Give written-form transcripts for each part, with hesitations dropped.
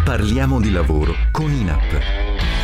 Parliamo di lavoro con INAP.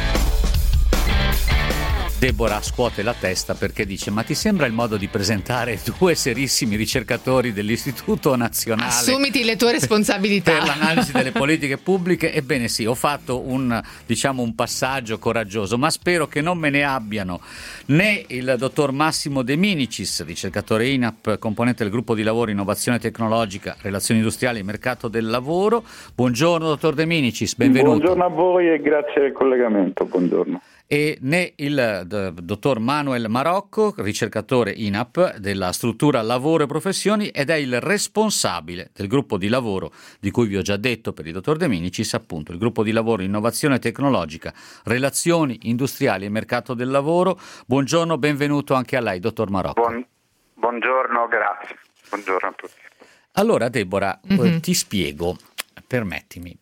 Deborah scuote la testa perché dice: ma ti sembra il modo di presentare due serissimi ricercatori dell'Istituto Nazionale assumiti le tue responsabilità per l'analisi delle politiche pubbliche? Ebbene sì, ho fatto un passaggio coraggioso, ma spero che non me ne abbiano né il dottor Massimo De Minicis, ricercatore INAP, componente del gruppo di lavoro Innovazione Tecnologica, Relazioni Industriali e Mercato del Lavoro. Buongiorno dottor De Minicis, benvenuto. Buongiorno a voi e grazie del collegamento, buongiorno. E né il dottor Manuel Marocco, ricercatore INAP della struttura Lavoro e Professioni, ed è il responsabile del gruppo di lavoro di cui vi ho già detto per il dottor De Minicis, appunto il gruppo di lavoro Innovazione Tecnologica, Relazioni Industriali e Mercato del Lavoro. Buongiorno, benvenuto anche a lei, dottor Marocco. Buongiorno, grazie. Buongiorno a tutti. Allora Deborah, ti spiego. Permettimi.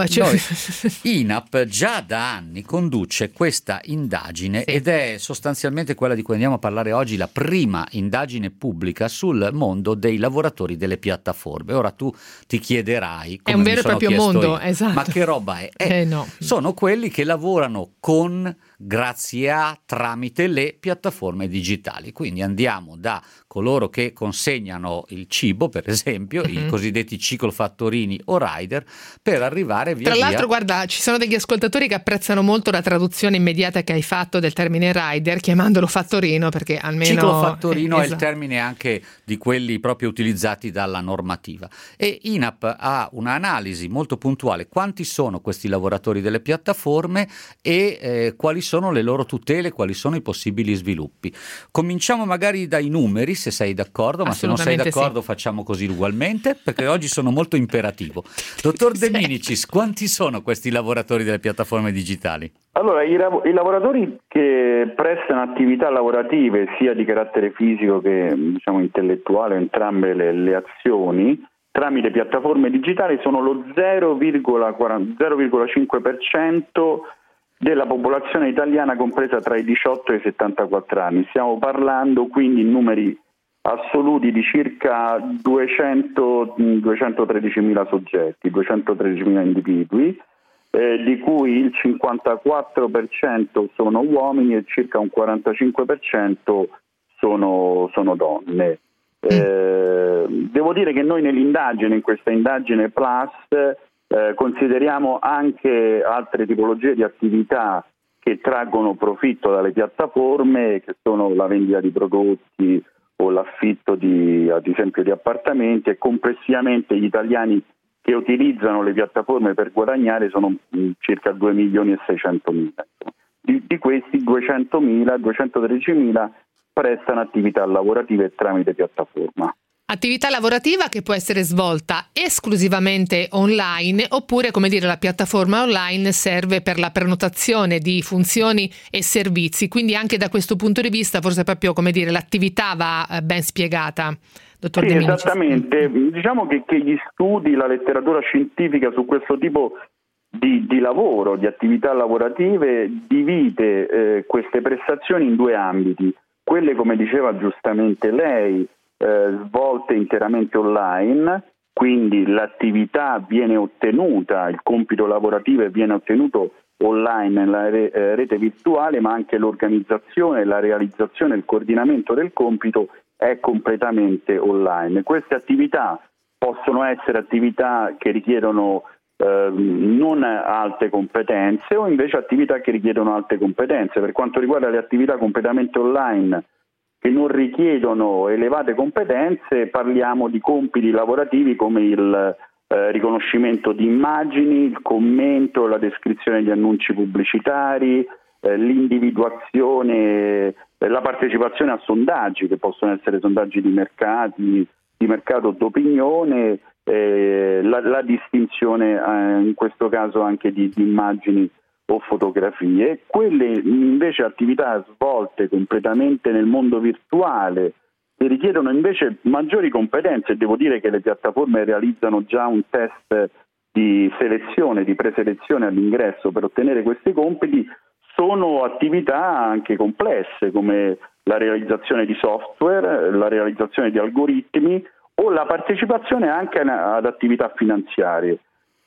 INAP già da anni conduce questa indagine, ed è sostanzialmente quella di cui andiamo a parlare oggi, la prima indagine pubblica sul mondo dei lavoratori delle piattaforme. Ora tu ti chiederai, come è un vero e proprio mondo, esatto. Ma che roba è? No. Sono quelli che lavorano grazie a, tramite le piattaforme digitali. Quindi andiamo da coloro che consegnano il cibo, per esempio, i cosiddetti ciclofattorini o rider, per arrivare via. Tra l'altro, guarda, ci sono degli ascoltatori che apprezzano molto la traduzione immediata che hai fatto del termine rider, chiamandolo fattorino, perché almeno ciclofattorino è il termine anche di quelli proprio utilizzati dalla normativa. E INAP ha un'analisi molto puntuale: quanti sono questi lavoratori delle piattaforme e quali sono le loro tutele, quali sono i possibili sviluppi. Cominciamo magari dai numeri, se sei d'accordo, ma se non sei d'accordo facciamo così ugualmente, perché oggi sono molto imperativo. Dottor De Minicis, quanti sono questi lavoratori delle piattaforme digitali? Allora, i lavoratori che prestano attività lavorative sia di carattere fisico che intellettuale, entrambe le azioni, tramite piattaforme digitali sono lo 0,5% della popolazione italiana compresa tra i 18 e i 74 anni. Stiamo parlando quindi in numeri assoluti di circa 213.000 soggetti, 213.000 individui, di cui il 54% sono uomini e circa un 45% sono donne. Devo dire che noi in questa indagine Plus, consideriamo anche altre tipologie di attività che traggono profitto dalle piattaforme, che sono la vendita di prodotti o l'affitto ad esempio di appartamenti, e complessivamente gli italiani che utilizzano le piattaforme per guadagnare sono circa 2.600.000. Di questi 213.000 prestano attività lavorative tramite piattaforma. Attività lavorativa che può essere svolta esclusivamente online, oppure, la piattaforma online serve per la prenotazione di funzioni e servizi, quindi anche da questo punto di vista forse proprio l'attività va ben spiegata. Dottor De Minicis. Esattamente, diciamo che gli studi, la letteratura scientifica su questo tipo di lavoro, di attività lavorative, divide queste prestazioni in due ambiti: quelle, come diceva giustamente lei, svolte interamente online, quindi l'attività viene ottenuta, il compito lavorativo viene ottenuto online nella rete virtuale, ma anche l'organizzazione, la realizzazione, il coordinamento del compito è completamente online. Queste attività possono essere attività che richiedono non alte competenze, o invece attività che richiedono alte competenze. Per quanto riguarda le attività completamente online che non richiedono elevate competenze, parliamo di compiti lavorativi come il riconoscimento di immagini, il commento, la descrizione di annunci pubblicitari, l'individuazione, la partecipazione a sondaggi che possono essere sondaggi di mercato d'opinione, la distinzione in questo caso anche di immagini o fotografie. Quelle invece attività svolte completamente nel mondo virtuale, che richiedono invece maggiori competenze, e devo dire che le piattaforme realizzano già un test di selezione, di preselezione all'ingresso per ottenere questi compiti, sono attività anche complesse, come la realizzazione di software, la realizzazione di algoritmi o la partecipazione anche ad attività finanziarie.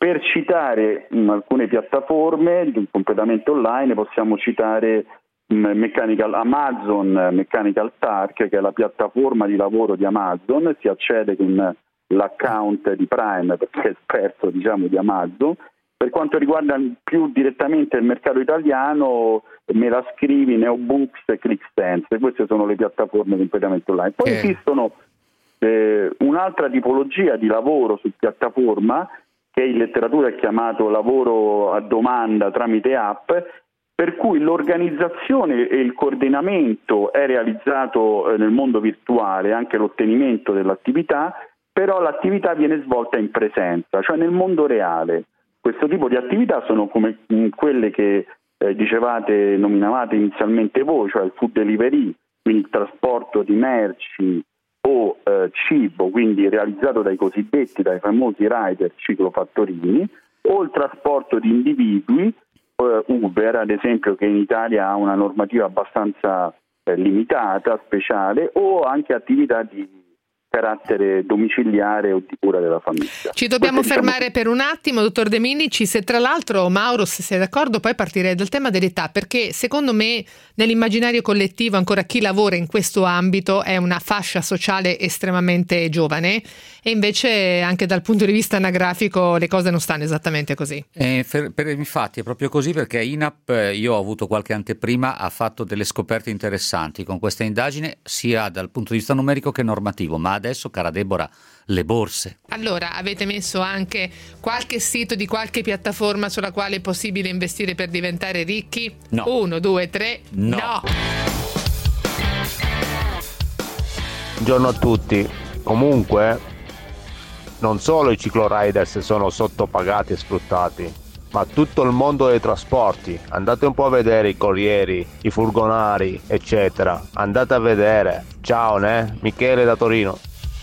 Per citare alcune piattaforme completamente online possiamo citare Amazon Mechanical Turk, che è la piattaforma di lavoro di Amazon. Si accede con l'account di Prime perché è esperto di Amazon. Per quanto riguarda più direttamente il mercato italiano, Me la scrivi, Neobooks e ClickSense, queste sono le piattaforme completamente online. Poi esistono un'altra tipologia di lavoro su piattaforma, che in letteratura è chiamato lavoro a domanda tramite app, per cui l'organizzazione e il coordinamento è realizzato nel mondo virtuale, anche l'ottenimento dell'attività, però l'attività viene svolta in presenza, cioè nel mondo reale. Questo tipo di attività sono come quelle che nominavate inizialmente voi, cioè il food delivery, quindi il trasporto di merci o cibo, quindi realizzato dai famosi rider ciclofattorini, o il trasporto di individui, Uber ad esempio, che in Italia ha una normativa abbastanza limitata, speciale, o anche attività di carattere domiciliare o di cura della famiglia. Ci dobbiamo fermare per un attimo, dottor De Minicis, e tra l'altro, Mauro, se sei d'accordo, poi partirei dal tema dell'età, perché secondo me nell'immaginario collettivo ancora chi lavora in questo ambito è una fascia sociale estremamente giovane, e invece anche dal punto di vista anagrafico le cose non stanno esattamente così. Infatti è proprio così, perché INAP, io ho avuto qualche anteprima, ha fatto delle scoperte interessanti con questa indagine, sia dal punto di vista numerico che normativo, ma adesso, cara Deborah, le borse. Allora, avete messo anche qualche sito di qualche piattaforma sulla quale è possibile investire per diventare ricchi? No. 1, 2, 3, no. Buongiorno a tutti. Comunque, non solo i cicloriders sono sottopagati e sfruttati, ma tutto il mondo dei trasporti. Andate un po' a vedere i corrieri, i furgonari, eccetera. Andate a vedere. Ciao, Michele da Torino.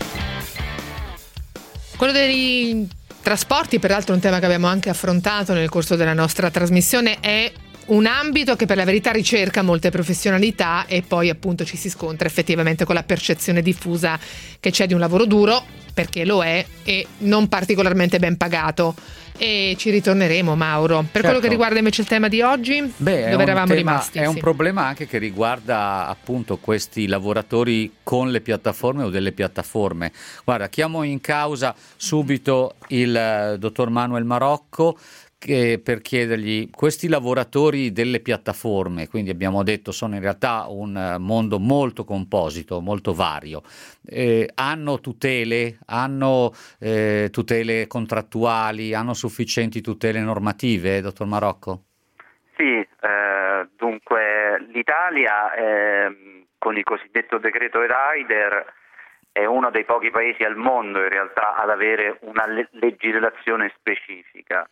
Quello dei trasporti, peraltro un tema che abbiamo anche affrontato nel corso della nostra trasmissione, è un ambito che per la verità ricerca molte professionalità, e poi appunto ci si scontra effettivamente con la percezione diffusa che c'è di un lavoro duro, perché lo è, e non particolarmente ben pagato. E ci ritorneremo, Mauro. Per quello che riguarda invece il tema di oggi, dove eravamo rimasti? È un problema anche che riguarda appunto questi lavoratori con le piattaforme o delle piattaforme. Guarda, chiamo in causa subito il dottor Manuel Marocco, per chiedergli: questi lavoratori delle piattaforme, quindi abbiamo detto sono in realtà un mondo molto composito, molto vario, hanno tutele, tutele contrattuali, hanno sufficienti tutele normative, dottor Marocco? Sì, dunque l'Italia con il cosiddetto decreto Rider è uno dei pochi paesi al mondo in realtà ad avere una legislazione specifica.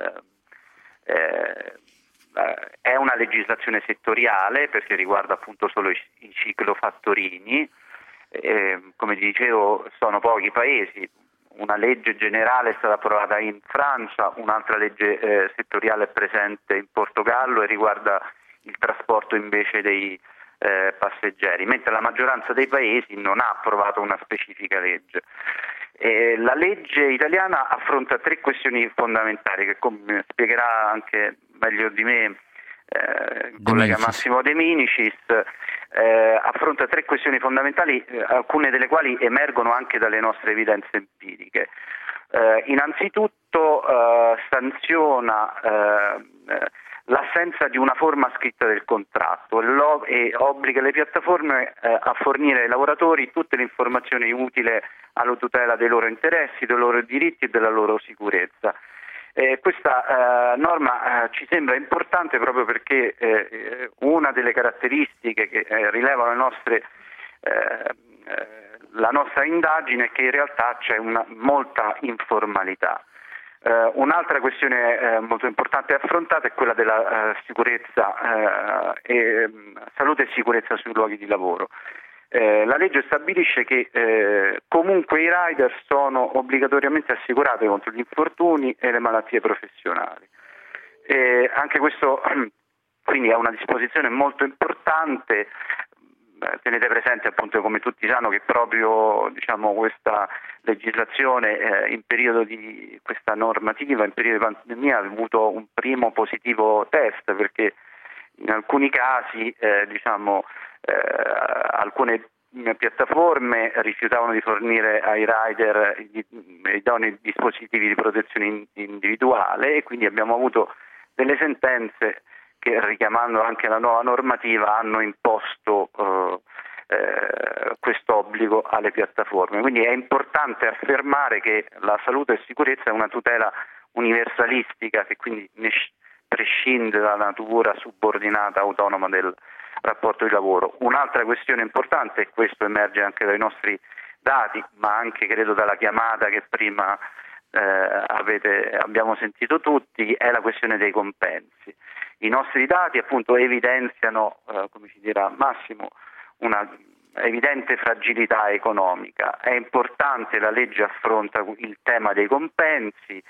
È una legislazione settoriale perché riguarda appunto solo i ciclofattorini. Come dicevo, sono pochi paesi. Una legge generale è stata approvata in Francia, un'altra legge settoriale è presente in Portogallo e riguarda il trasporto invece dei passeggeri, mentre la maggioranza dei paesi non ha approvato una specifica legge. La legge italiana affronta tre questioni fondamentali che, come spiegherà anche meglio di me il collega Massimo De Minicis, affronta tre questioni fondamentali, alcune delle quali emergono anche dalle nostre evidenze empiriche. Innanzitutto sanziona l'assenza di una forma scritta del contratto e obbliga le piattaforme a fornire ai lavoratori tutte le informazioni utili alla tutela dei loro interessi, dei loro diritti e della loro sicurezza. Questa norma ci sembra importante proprio perché una delle caratteristiche che rilevano la nostra indagine è che in realtà c'è molta informalità. Un'altra questione molto importante affrontata è quella della sicurezza, salute e sicurezza sui luoghi di lavoro. La legge stabilisce che comunque i rider sono obbligatoriamente assicurati contro gli infortuni e le malattie professionali. Anche questo quindi è una disposizione molto importante. tenete presente appunto, come tutti sanno, che proprio questa legislazione in periodo di questa normativa, in periodo di pandemia, ha avuto un primo positivo test, perché in alcuni casi alcune piattaforme rifiutavano di fornire ai rider gli idonei dispositivi di protezione individuale, e quindi abbiamo avuto delle sentenze che, richiamando anche la nuova normativa, hanno imposto questo obbligo alle piattaforme. Quindi è importante affermare che la salute e sicurezza è una tutela universalistica, che quindi prescinde dalla natura subordinata autonoma del rapporto di lavoro. Un'altra questione importante, e questo emerge anche dai nostri dati, ma anche credo dalla chiamata che prima abbiamo sentito tutti, è la questione dei compensi. I nostri dati appunto evidenziano, come ci dirà Massimo, una evidente fragilità economica. È importante, la legge affronta il tema dei compensi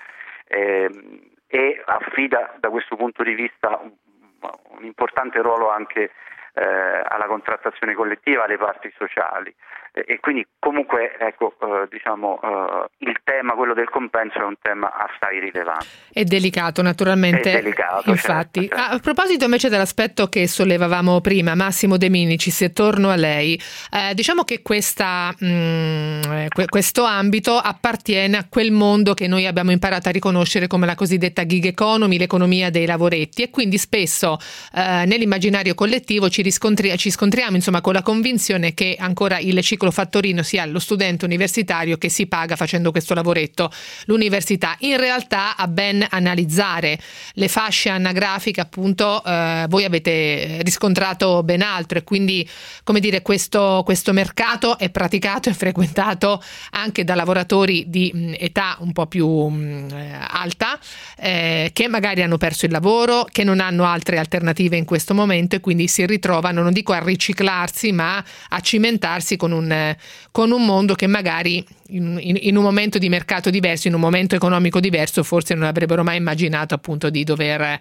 e affida da questo punto di vista un importante ruolo anche alla contrattazione collettiva, alle parti sociali, e quindi comunque il tema, quello del compenso, è un tema assai rilevante. È delicato, naturalmente. È delicato, infatti. certo. A proposito invece dell'aspetto che sollevavamo prima, Massimo De Minicis, se torno a lei, diciamo che questo ambito appartiene a quel mondo che noi abbiamo imparato a riconoscere come la cosiddetta gig economy, l'economia dei lavoretti, e quindi spesso nell'immaginario collettivo ci scontriamo insomma con la convinzione che ancora il ciclo fattorino sia lo studente universitario che si paga facendo questo lavoretto, l'università. In realtà, a ben analizzare le fasce anagrafiche, appunto, voi avete riscontrato ben altro, e quindi, come dire, questo mercato è praticato e frequentato anche da lavoratori di età un po' più alta, che magari hanno perso il lavoro, che non hanno altre alternative in questo momento, e quindi si ritrovano, non dico a riciclarsi, ma a cimentarsi con un mondo che magari in un momento di mercato diverso, in un momento economico diverso, forse non avrebbero mai immaginato appunto di dover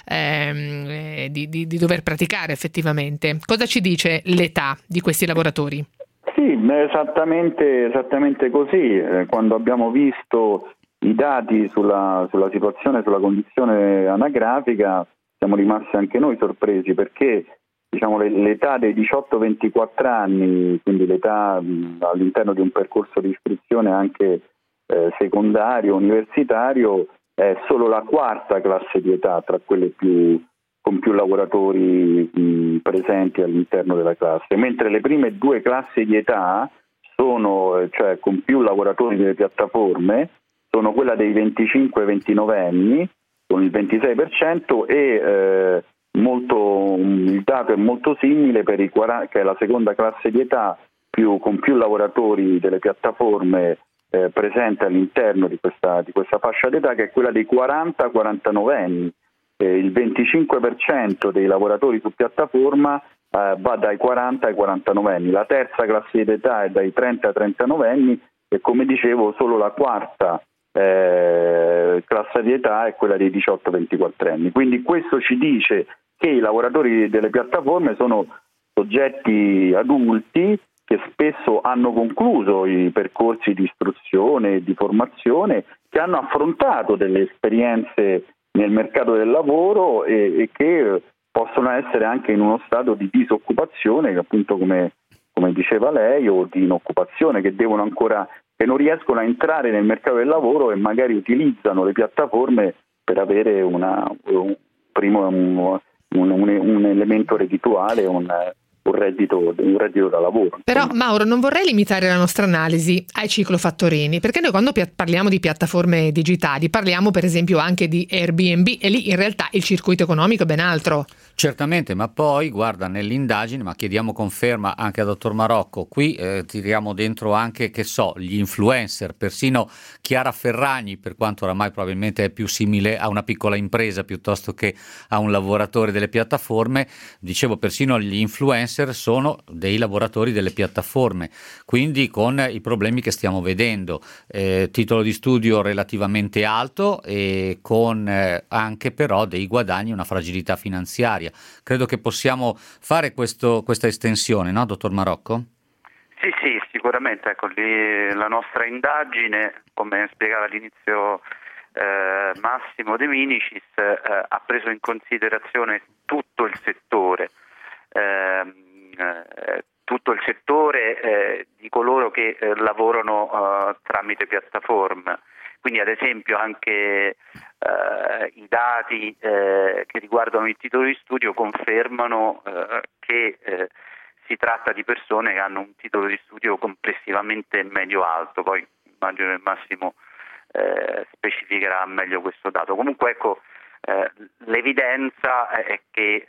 praticare effettivamente. Cosa ci dice l'età di questi lavoratori? Sì, esattamente così. Quando abbiamo visto i dati sulla situazione, sulla condizione anagrafica, siamo rimasti anche noi sorpresi, perché l'età dei 18-24 anni, quindi l'età all'interno di un percorso di istruzione anche secondario, universitario, è solo la quarta classe di età tra quelle con più lavoratori presenti all'interno della classe, mentre le prime due classi di età sono, cioè con più lavoratori delle piattaforme, sono quella dei 25-29 anni con il 26% e il dato è molto simile per i 40, che è la seconda classe di età con più lavoratori delle piattaforme presente all'interno di questa fascia d'età, che è quella dei 40-49 anni. Il 25% dei lavoratori su piattaforma va dai 40 ai 49 anni, la terza classe di età è dai 30 ai 39 anni, e come dicevo solo la quarta classe di età è quella dei 18-24 anni. Quindi questo ci dice che i lavoratori delle piattaforme sono soggetti adulti che spesso hanno concluso i percorsi di istruzione e di formazione, che hanno affrontato delle esperienze nel mercato del lavoro e che possono essere anche in uno stato di disoccupazione, che appunto come diceva lei, o di inoccupazione, che non riescono a entrare nel mercato del lavoro e magari utilizzano le piattaforme per avere un elemento reddituale, un reddito da lavoro. Però Mauro, non vorrei limitare la nostra analisi ai ciclofattorini, perché noi quando parliamo di piattaforme digitali parliamo per esempio anche di Airbnb, e lì in realtà il circuito economico è ben altro. Certamente, ma poi guarda, nell'indagine, ma chiediamo conferma anche al dottor Marocco, qui tiriamo dentro anche, gli influencer, persino Chiara Ferragni, per quanto oramai probabilmente è più simile a una piccola impresa piuttosto che a un lavoratore delle piattaforme, dicevo, persino gli influencer sono dei lavoratori delle piattaforme, quindi con i problemi che stiamo vedendo, titolo di studio relativamente alto e con anche però dei guadagni, una fragilità finanziaria. precaria. Credo che possiamo fare questa estensione, no, dottor Marocco? Sì, sicuramente. Ecco, lì la nostra indagine, come spiegava all'inizio Massimo De Minicis, ha preso in considerazione tutto il settore di coloro che lavorano tramite piattaforme. Quindi ad esempio anche i dati che riguardano il titolo di studio confermano che si tratta di persone che hanno un titolo di studio complessivamente medio-alto. Poi immagino che Massimo specificherà meglio questo dato. Comunque ecco, l'evidenza è che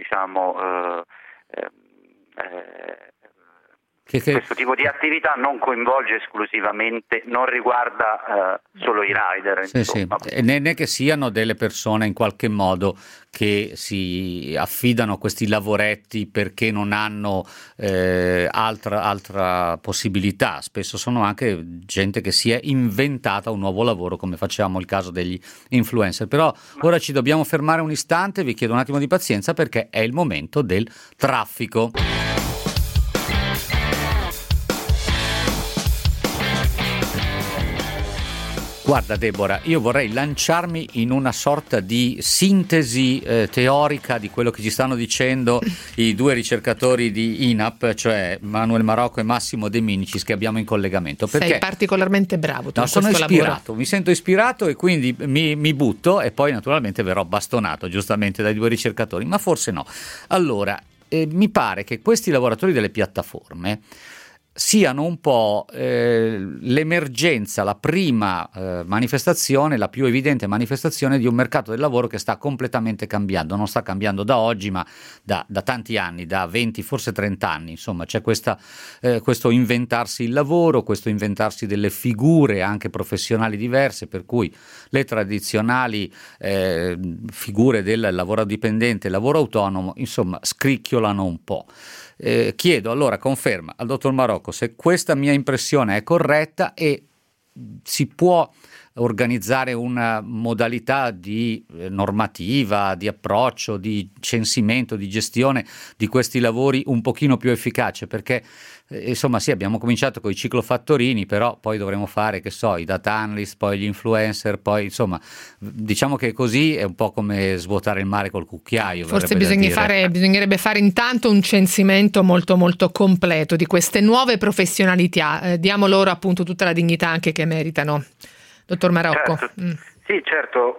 questo tipo di attività non coinvolge esclusivamente, non riguarda solo i rider. Sì. E né che siano delle persone in qualche modo che si affidano a questi lavoretti perché non hanno altra possibilità. Spesso sono anche gente che si è inventata un nuovo lavoro, come facciamo il caso degli influencer. Però ora ci dobbiamo fermare un istante, vi chiedo un attimo di pazienza perché è il momento del traffico. Guarda Deborah, io vorrei lanciarmi in una sorta di sintesi teorica di quello che ci stanno dicendo i due ricercatori di INAP, cioè Manuel Marocco e Massimo De Minicis, che abbiamo in collegamento. Perché sei particolarmente bravo tu in sono questo ispirato, lavoro. mi sento ispirato e quindi mi butto e poi naturalmente verrò bastonato giustamente dai due ricercatori, ma forse no. Allora, mi pare che questi lavoratori delle piattaforme siano un po' l'emergenza, la prima manifestazione, la più evidente manifestazione di un mercato del lavoro che sta completamente cambiando. Non sta cambiando da oggi, ma da tanti anni, da 20, forse 30 anni. Insomma, c'è questo inventarsi il lavoro, questo inventarsi delle figure anche professionali diverse, per cui le tradizionali figure del lavoro dipendente, lavoro autonomo, insomma, scricchiolano un po'. Chiedo allora conferma al dottor Marocco se questa mia impressione è corretta e si può organizzare una modalità di normativa, di approccio, di censimento, di gestione di questi lavori un pochino più efficace, perché insomma sì, abbiamo cominciato con i ciclofattorini, però poi dovremo fare, che so, i data analyst, poi gli influencer, poi insomma diciamo che così è un po' come svuotare il mare col cucchiaio. Forse bisognerebbe fare intanto un censimento molto molto completo di queste nuove professionalità, diamo loro appunto tutta la dignità anche che meritano. Dottor Marocco. Certo. Sì, certo.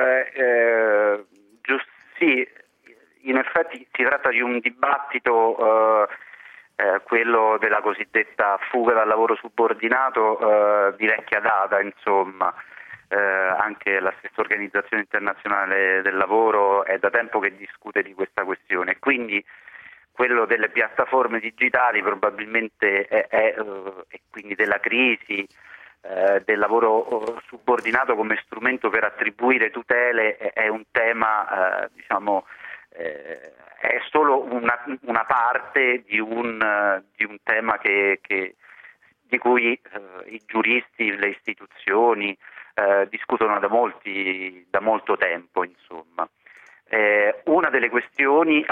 Sì, in effetti si tratta di un dibattito, quello della cosiddetta fuga dal lavoro subordinato, di vecchia data, insomma. Anche la stessa Organizzazione Internazionale del Lavoro è da tempo che discute di questa questione. Quindi quello delle piattaforme digitali probabilmente è quindi della crisi del lavoro subordinato come strumento per attribuire tutele è un tema, è solo una parte di un tema di cui i giuristi, le istituzioni discutono da molto tempo, insomma. Una delle questioni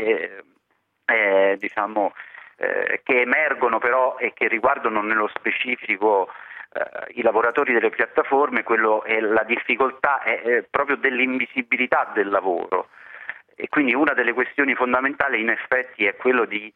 che emergono però e che riguardano nello specifico i lavoratori delle piattaforme, quello è la difficoltà è proprio dell'invisibilità del lavoro, e quindi una delle questioni fondamentali in effetti è quello di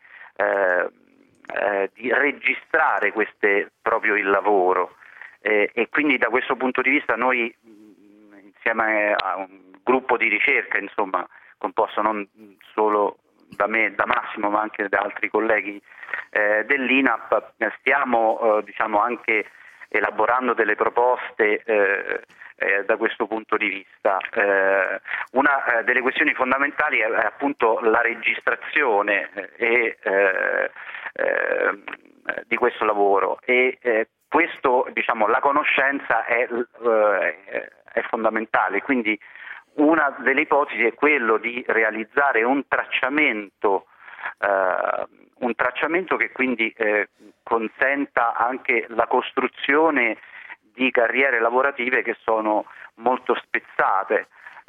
registrare proprio il lavoro, e quindi da questo punto di vista noi insieme a un gruppo di ricerca, insomma, composto non solo da me, da Massimo, ma anche da altri colleghi dell'INAP, stiamo anche elaborando delle proposte da questo punto di vista. Una delle questioni fondamentali è appunto la registrazione di questo lavoro, e questo, la conoscenza è fondamentale. Quindi una delle ipotesi è quello di realizzare un tracciamento che quindi consenta anche la costruzione di carriere lavorative che sono molto spezzate,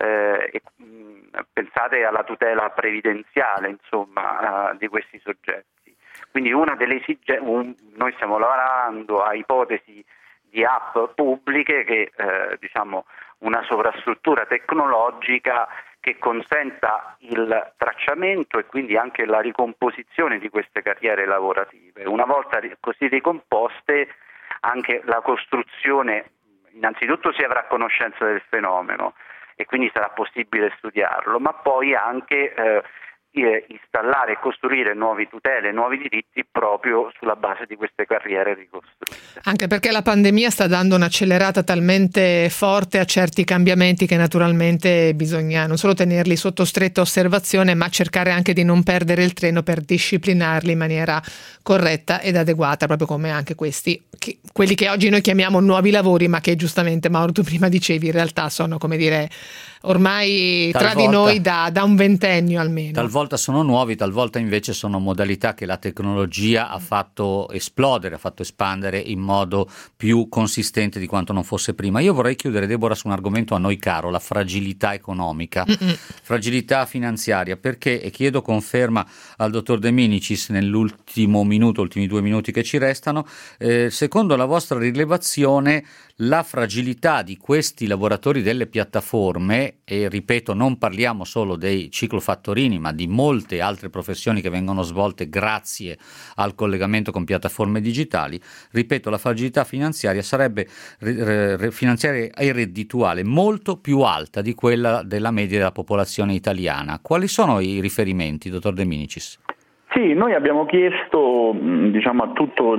pensate alla tutela previdenziale, insomma, di questi soggetti. Quindi una delle noi stiamo lavorando a ipotesi di app pubbliche che una sovrastruttura tecnologica che consenta il tracciamento e quindi anche la ricomposizione di queste carriere lavorative. Una volta così ricomposte, anche la costruzione, innanzitutto si avrà conoscenza del fenomeno e quindi sarà possibile studiarlo, ma poi anche installare e costruire nuove tutele, nuovi diritti proprio sulla base di queste carriere ricostruite. Anche perché la pandemia sta dando un'accelerata talmente forte a certi cambiamenti che naturalmente bisogna non solo tenerli sotto stretta osservazione, ma cercare anche di non perdere il treno per disciplinarli in maniera corretta ed adeguata, proprio come anche quelli che oggi noi chiamiamo nuovi lavori, ma che giustamente, Mauro, tu prima dicevi, in realtà sono, come dire, ormai tra di noi da un ventennio almeno. Talvolta sono nuovi, talvolta invece sono modalità che la tecnologia ha fatto esplodere, ha fatto espandere in modo più consistente di quanto non fosse prima. Io vorrei chiudere, Deborah, su un argomento a noi caro, la fragilità economica, fragilità finanziaria, perché, e chiedo conferma al dottor De Minicis ultimi 2 minuti che ci restano, secondo la vostra rilevazione la fragilità di questi lavoratori delle piattaforme, e ripeto, non parliamo solo dei ciclofattorini ma di molte altre professioni che vengono svolte grazie al collegamento con piattaforme digitali, ripeto, la fragilità finanziaria sarebbe finanziaria e reddituale molto più alta di quella della media della popolazione italiana. Quali sono i riferimenti, dottor De Minicis? Sì, noi abbiamo chiesto a tutto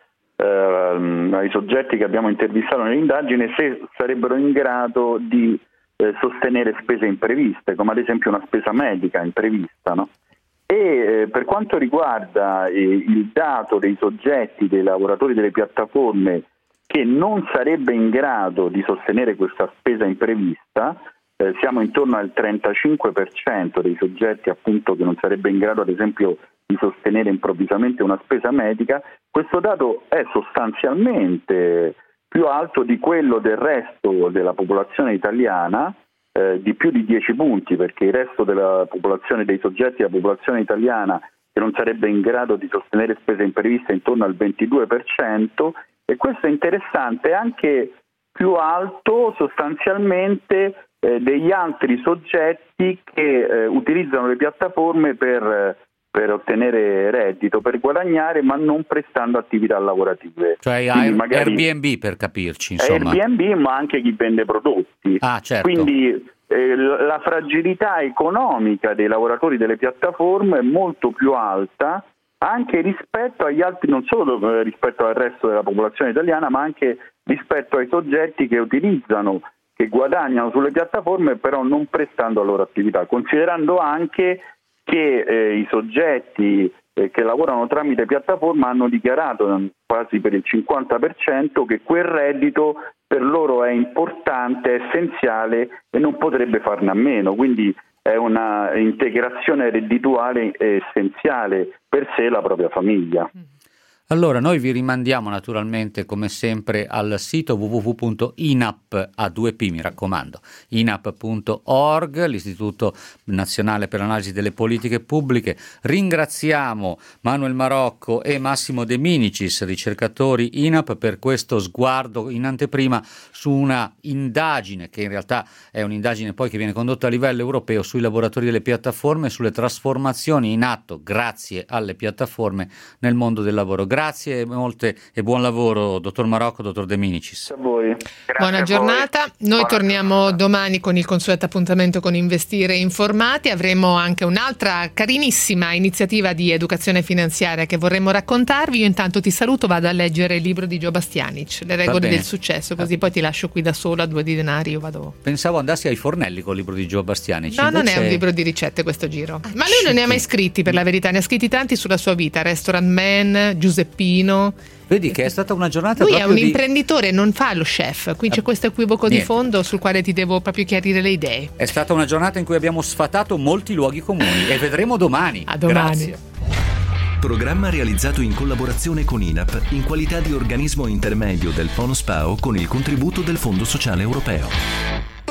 ai soggetti che abbiamo intervistato nell'indagine se sarebbero in grado di sostenere spese impreviste, come ad esempio una spesa medica imprevista, no? E per quanto riguarda il dato dei soggetti, dei lavoratori delle piattaforme che non sarebbe in grado di sostenere questa spesa imprevista, siamo intorno al 35% dei soggetti appunto che non sarebbe in grado ad esempio di sostenere improvvisamente una spesa medica. Questo dato è sostanzialmente più alto di quello del resto della popolazione italiana, di più di 10 punti, perché il resto della popolazione, dei soggetti della popolazione italiana che non sarebbe in grado di sostenere spese impreviste è intorno al 22%, e questo è interessante, anche più alto sostanzialmente degli altri soggetti che utilizzano le piattaforme per ottenere reddito, per guadagnare, ma non prestando attività lavorative. Cioè Airbnb, per capirci, insomma. Airbnb, ma anche chi vende prodotti. Ah, certo. Quindi la fragilità economica dei lavoratori delle piattaforme è molto più alta anche rispetto agli altri, non solo rispetto al resto della popolazione italiana, ma anche rispetto ai soggetti che utilizzano, che guadagnano sulle piattaforme però non prestando la loro attività, considerando anche che i soggetti che lavorano tramite piattaforma hanno dichiarato quasi per il 50% che quel reddito per loro è importante, è essenziale e non potrebbe farne a meno, quindi è una integrazione reddituale essenziale per sé e la propria famiglia. Allora, noi vi rimandiamo naturalmente come sempre al sito www.inap, A2P mi raccomando, inap.org, l'Istituto Nazionale per l'Analisi delle Politiche Pubbliche. Ringraziamo Manuel Marocco e Massimo De Minicis, ricercatori INAP, per questo sguardo in anteprima su una indagine che in realtà è un'indagine poi che viene condotta a livello europeo sui lavoratori delle piattaforme e sulle trasformazioni in atto grazie alle piattaforme nel mondo del lavoro. Grazie molte e buon lavoro, dottor Marocco, dottor De Minicis. A voi. Buona giornata. Noi torniamo domani con il consueto appuntamento con Investire Informati. Avremo anche un'altra carinissima iniziativa di educazione finanziaria che vorremmo raccontarvi. Io intanto ti saluto, vado a leggere il libro di Joe Bastianic, Le regole del successo, così poi ti lascio qui da sola, 2 di denari, io vado. Pensavo andassi ai fornelli col libro di Joe Bastianic. No, invece... non è un libro di ricette questo giro. Ma lui non ne ha mai scritti, per la verità, ne ha scritti tanti sulla sua vita. Restaurant Man, Giuseppino. Vedi che è stata una giornata lui proprio è un imprenditore, non fa lo chef, qui c'è questo equivoco di fondo sul quale ti devo proprio chiarire le idee. È stata una giornata in cui abbiamo sfatato molti luoghi comuni e vedremo domani. A domani. Grazie. Programma realizzato in collaborazione con INAP in qualità di organismo intermedio del PONSPAO con il contributo del Fondo Sociale Europeo.